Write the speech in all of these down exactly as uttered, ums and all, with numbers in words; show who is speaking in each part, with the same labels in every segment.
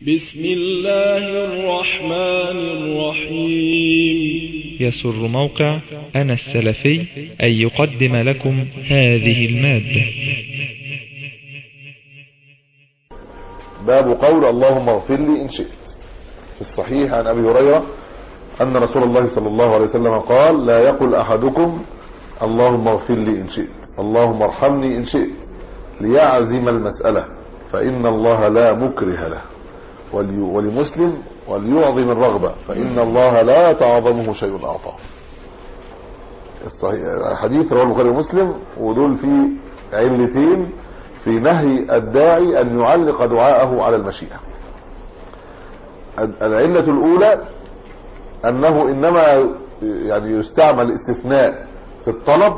Speaker 1: بسم الله الرحمن الرحيم.
Speaker 2: يسر موقع أنا السلفي أن يقدم لكم هذه المادة.
Speaker 3: باب قول اللهم اغفر لي إن شئت. في الصحيح عن أبي هريرة أن رسول الله صلى الله عليه وسلم قال: لا يقل أحدكم اللهم اغفر لي إن شئت، اللهم ارحمني إن شئت، ليعزم المسألة، فإن الله لا مكره له. ولمسلم: وليعظم الرغبة، فإن الله لا تعظمه شيء أعطاه. حديث رواه البخاري ومسلم، ودول في علتين في نهي الداعي أن يعلق دعاءه على المشيئة. العلة الأولى أنه إنما يعني يستعمل استثناء في الطلب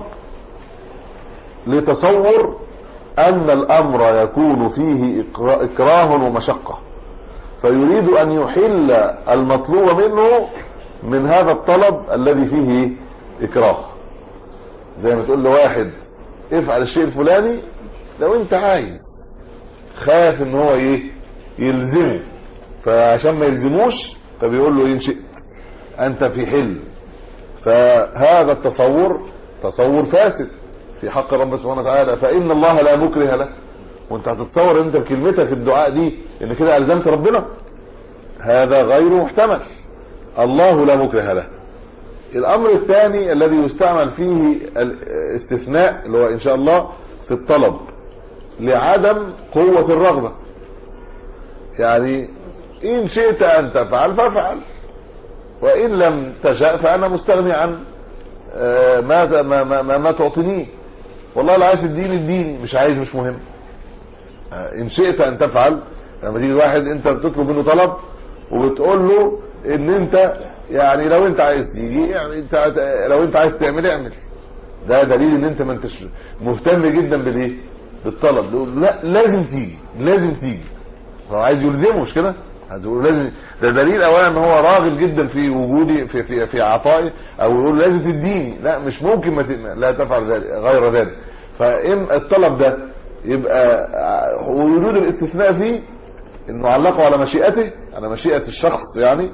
Speaker 3: لتصور أن الأمر يكون فيه إكراه ومشقة، فيريد أن يحل المطلوب منه من هذا الطلب الذي فيه إكراه. زي ما تقول لواحد افعل الشيء الفلاني لو انت عايز، خاف ان هو ايه يلزمه، فعشان ما يلزموش فبيقول له ان شئت انت في حل. فهذا التصور تصور فاسد في حق رب سبحانه وتعالى، فإن الله لا مكره له. وانت هتتصور انت بكلمتك الدعاء دي ان كده الزمت ربنا، هذا غير محتمل. الله لا مكره له. الامر الثاني الذي يستعمل فيه الاستثناء اللي هو ان شاء الله في الطلب لعدم قوة الرغبة، يعني ان شئت ان تفعل فافعل، وان لم تشاء فانا مستغني عن ما ما ما, ما تعطينيه. والله لا عايز الدين الديني، مش عايز مش مهم. ان شئت ان تفعل، لما تيجي واحد انت بتطلب منه طلب وبتقول له ان انت يعني لو انت عايز تيجي، يعني انت لو انت عايز تعمل اعمل، ده دليل ان انت ما انتش مهتم جدا بالايه بالطلب. لا لازم تيجي، لازم تيجي، هو عايز يلزمه مش كده، هتقول لازم. ده دليل اولا ان هو راغب جدا في وجودي في في في عطائي، او يقول لازم تديني، لا مش ممكن ما لا تفعل ذلك غير ذلك. فان الطلب ده يبقى ويريد الاستثناء فيه انه علقه على مشيئته، على مشيئة الشخص يعني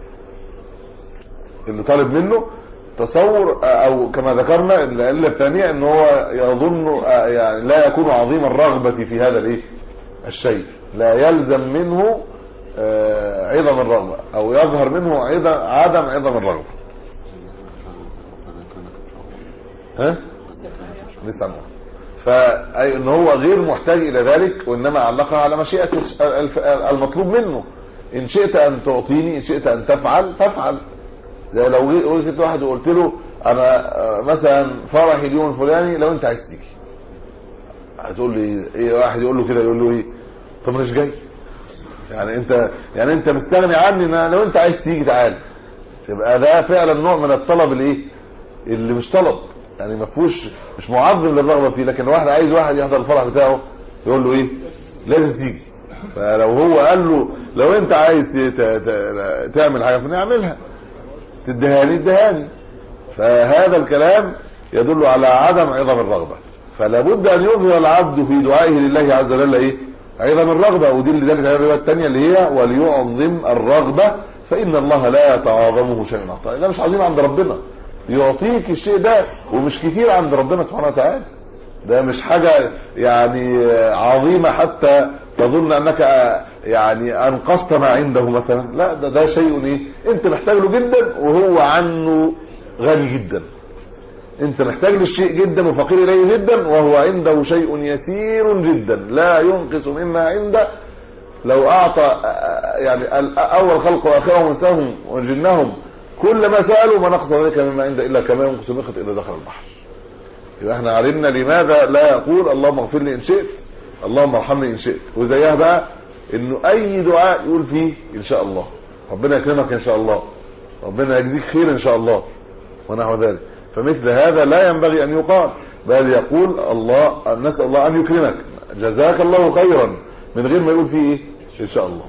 Speaker 3: اللي طالب منه. تصور او كما ذكرنا العله الثانيه ان هو يظن يعني لا يكون عظيم الرغبة في هذا الايه الشيء، لا يلزم منه عظم الرغبة، او يظهر منه عدم عظم الرغبة. ها نستمع. فان هو غير محتاج الى ذلك، وانما علقها على مشيئة المطلوب منه. ان شئت ان تعطيني، ان شئت ان تفعل فافعل. زي لو قلت واحد وقلت له انا مثلا فرحي اليوم الفلاني لو انت عايز تيجي، هتقول لي ايه؟ واحد يقول له كده يقول له ايه؟ طب مش جاي، يعني انت يعني انت مستغني عني، لو انت عايز تيجي تعال. يبقى ده فعلا نوع من الطلب الايه اللي مش طلب، يعني ما فيهوش، مش معظم للرغبه فيه. لكن واحد عايز واحد يحضر الفرح بتاعه يقول له ايه؟ لازم تيجي. فلو هو قال له لو انت عايز تعمل حاجه فنعملها، تدهاني الدهاني، فهذا الكلام يدل على عدم عظم الرغبة. فلا بد ان يظهر العبد في دعائه لله عز وجل ايه عظم الرغبة. ودي لذلك الرواية الثانية اللي هي وليعظم الرغبة، فإن الله لا يتعاظمه شيء أعطاه. ده مش عظيم عند ربنا، يعطيك الشيء ده ومش كتير عند ربنا سبحانه وتعالى. ده مش حاجة يعني عظيمة حتى تظن انك يعني انقصت ما عنده مثلا، لا ده ده شيء ايه انت محتاج له جدا وهو عنه غني جدا. انت محتاج للشيء جدا وفقير اليه جدا، وهو عنده شيء يسير جدا لا ينقص مما عنده. لو اعطى يعني اول خلق واخرهم وانساهم وجنهم كل ما سالوا ما نقص ذلك مما عنده الا كما ينقص المخيط اذا دخل البحر. يبقى احنا عرفنا لماذا لا يقول اللهم اغفر لي ان شئت، اللهم ارحمني ان شئت. وزيها بقى انه اي دعاء يقول فيه ان شاء الله، ربنا يكرمك ان شاء الله، ربنا يجزيك خير ان شاء الله ونحو ذلك. فمثل هذا لا ينبغي ان يقال، بل يقول الله نسال الله ان يكرمك جزاك الله خيرا، من غير ما يقول فيه ايه ان شاء الله.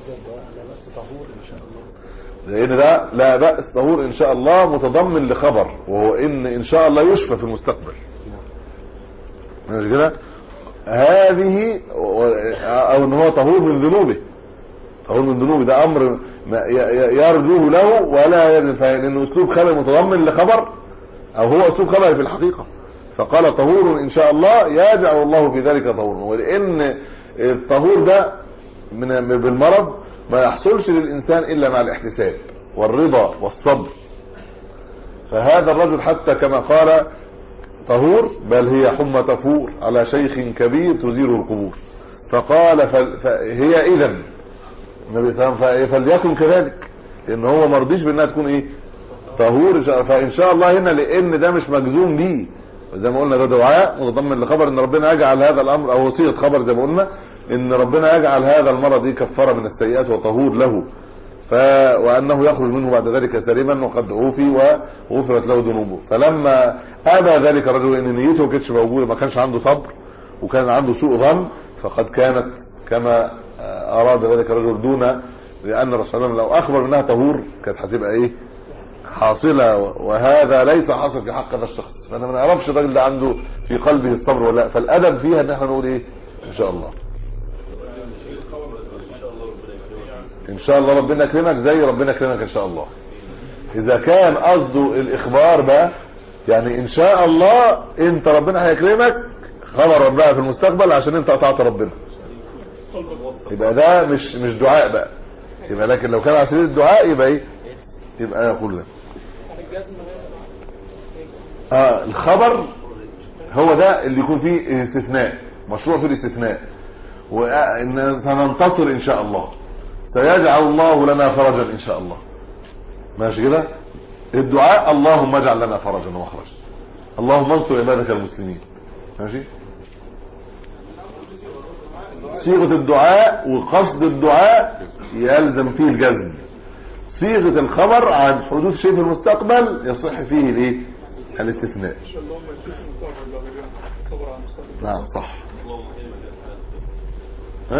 Speaker 3: لان ده لا بأس طهور ان شاء الله متضمن لخبر، وهو ان ان شاء الله يشفى في المستقبل. مش كده؟ هذه او ان هو طهور من ذنوبه، طهور من ذنوبه ده امر يرجوه له ولا يرجو، لانه اسلوب خبر متضمن لخبر، او هو اسلوب خبر في الحقيقه. فقال طهور ان شاء الله يجعل الله في ذلك طهورا. ولان الطهور ده من بالمرض ما يحصلش للانسان الا مع الاحتساب والرضا والصبر. فهذا الرجل حتى كما قال طهور بل هي حمى تفور على شيخ كبير تزيره القبور. فقال فهي اذا النبي صلى الله عليه وسلم فليكن كذلك، لان هو ما رضيش بانها تكون ايه طهور. فان شاء الله هنا لان ده مش مجزوم بيه، زي ما قلنا ده دعاء متضمن لخبر ان ربنا يجعل هذا الامر، او وصيه خبر زي ما قلنا ان ربنا يجعل هذا المرض دي كفاره من السيئات وطهور له، ف وانه يخرج منه بعد ذلك سليما وقد عوفي وغفرت له ذنوبه. فلما ابى ذلك الرجل ان نيته ما كانتش موجوده، ما كانش عنده صبر وكان عنده سوء ظن، فقد كانت كما اراد ذلك الرجل دون، لان الرسول لو اخبر انها طهور كانت هتبقى ايه حاصله، وهذا ليس حاصل في حق هذا الشخص. فانا ما نعرفش الراجل ده عنده في قلبه الصبر ولا لا. فالادب فيها ان احنا نقول ايه ان شاء الله ان شاء الله ربنا يكرمك زي ربنا يكرمك ان شاء الله. اذا كان قصده الاخبار بقى يعني ان شاء الله انت ربنا هيكرمك خبر ربنا في المستقبل عشان انت قطعت ربنا، يبقى ده مش مش دعاء بقى. يبقى لكن لو كان على سبيل الدعاء يبقى ايه يبقى يقول ده اه الخبر هو ده اللي يكون فيه استثناء، مشروع في الاستثناء، وان سننتصر ان شاء الله، سيجعل الله لنا فرجا ان شاء الله. ماشي كده. الدعاء اللهم اجعل لنا فرجا ومخرجا، اللهم انصر عبادك المسلمين. ماشي. صيغه الدعاء وقصد الدعاء يلزم فيه الجزم. صيغه الخبر عن حدوث شيء في المستقبل يصح فيه الايه الاستثناء. نعم صح. ها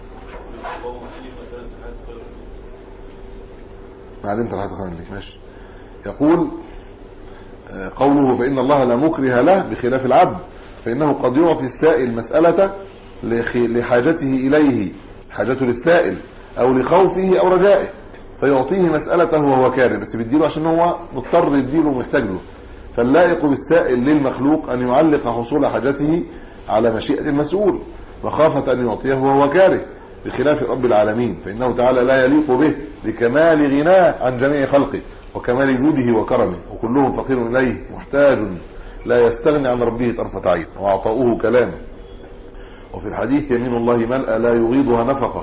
Speaker 3: معلمت الحياة خيرا لك. ماشي. يقول قوله فإن الله لا مكره له بخلاف العبد، فإنه قد يعطي السائل مسألة لحاجته إليه، حاجته للسائل أو لخوفه أو رجائه، فيعطيه مسألته وهو كاره، بس بيديله عشان هو مضطر يديله ومحتاج له. فاللائق بالسائل للمخلوق أن يعلق حصول حاجته على مشيئة المسؤول مخافة أن يعطيه وهو كاره، بخلاف رب العالمين فإنه تعالى لا يليق به لكمال غناه عن جميع خلقه وكمال جوده وكرمه، وكلهم فقير إليه محتاج لا يستغني عن ربه طرفة عين، وأعطاؤه كلامه. وفي الحديث يمين الله ملأ لا يغيضها نفقة،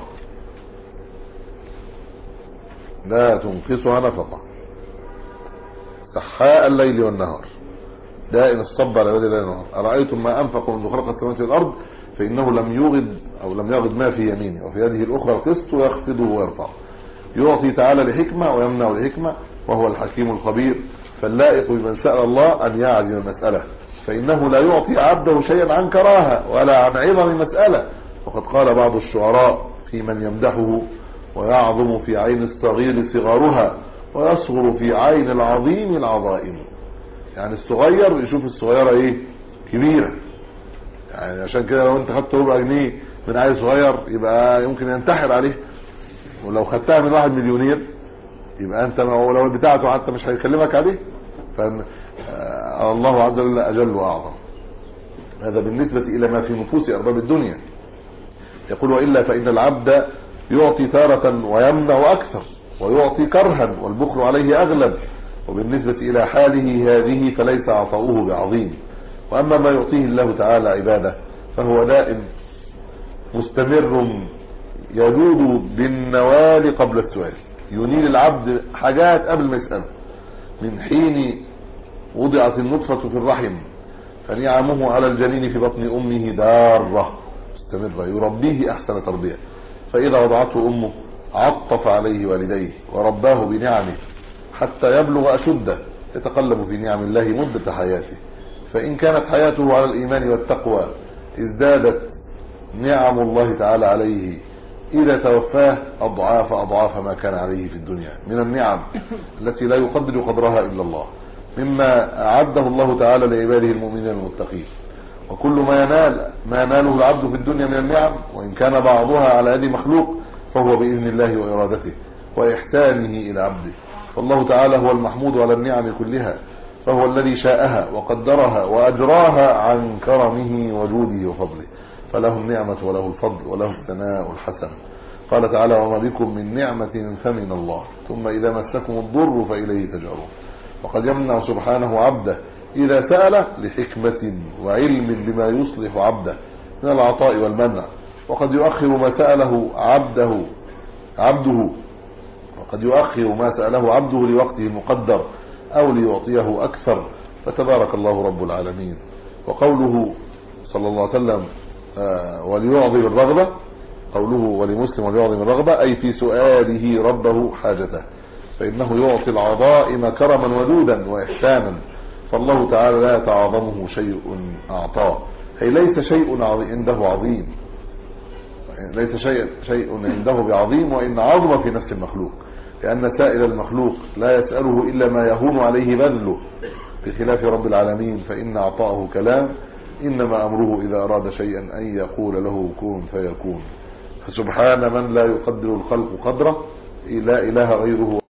Speaker 3: لا تنقصها نفقة، سحاء الليل والنهار، دائم الصب على الليل والنهار. أرأيتم ما أنفق منذ خلق السماوات والأرض فإنه لم يغض أو لم يغض ما في يمينه، وفي يده الأخرى القسط ويخفضه ويرفعه. يعطي تعالى لحكمة ويمنع لحكمة وهو الحكيم الخبير. فاللائق بمن سأل الله أن يعزم المسألة، فإنه لا يعطي عبده شيئا عن كراهة ولا عن عظم مسألة. وقد قال بعض الشعراء في من يمدحه ويعظم في عين الصغير صغارها ويصغر في عين العظيم العظائم. يعني الصغير يشوف الصغيرة ايه كبيرة، يعني عشان كده لو انت خدت ربع جنيه من عيل صغير يبقى يمكن ينتحر عليه، ولو خدتها من واحد مليونير يبقى انت لو بتاعته حتى مش هيكلمك عليه. فالله عز وجل اجل واعظم. هذا بالنسبة الى ما في نفوس ارباب الدنيا. يقول والا فان العبد يعطي تارة ويمنع اكثر، ويعطي كرها والبخل عليه اغلب، وبالنسبة الى حاله هذه فليس عطاؤه بعظيم. واما ما يعطيه الله تعالى عباده فهو دائم مستمر يجود بالنوال قبل السؤال، ينيل العبد حاجات قبل ما يسأله. من حين وضعت النطفة في الرحم فنعمه على الجنين في بطن امه دارة مستمرة يربيه احسن تربية، فاذا وضعته امه عطف عليه والديه ورباه بنعمه حتى يبلغ اشده، يتقلب في نعم الله مدة حياته. فان كانت حياته على الايمان والتقوى ازدادت نعم الله تعالى عليه إذا توفاه أضعاف أضعاف ما كان عليه في الدنيا من النعم التي لا يقدر قدرها إلا الله، مما أعده الله تعالى لعباده المؤمنين المتقين. وكل ما ينال ما يناله العبد في الدنيا من النعم وإن كان بعضها على يد مخلوق فهو بإذن الله وإرادته وإحسانه إلى عبده. فالله تعالى هو المحمود على النعم كلها، فهو الذي شاءها وقدرها وأجراها عن كرمه وجوده وفضله، فله النعمة وله الفضل وله الثناء الحسن. قال تعالى: وما بكم من نعمة فمن الله ثم إذا مسكم الضر فإليه تجأرون. وقد يمنع سبحانه عبده إذا سأل لحكمة وعلم بما يصلح عبده من العطاء والمنع، وقد يؤخر ما سأله عبده عبده وقد يؤخر ما سأله عبده لوقته المقدر أو ليعطيه أكثر، فتبارك الله رب العالمين. وقوله صلى الله عليه وسلم آه وليعظم الرغبة، قوله ولمسلم وليعظم الرغبة أي في سؤاله ربه حاجته، فإنه يعطي العظائم كرما ودودا وإحسانا، فالله تعالى لا يتعاظمه شيء أعطاه، أي ليس شيء عنده عظيم ليس شيء شيء عنده بعظيم، وإن عظم في نفس المخلوق، لأن سائل المخلوق لا يسأله إلا ما يهون عليه بذله، بخلاف رب العالمين فإن أعطاه كلام، إنما أمره إذا أراد شيئا أن يقول له كن فيكون. فسبحان من لا يقدر الخلق قدره، لا إله غيره.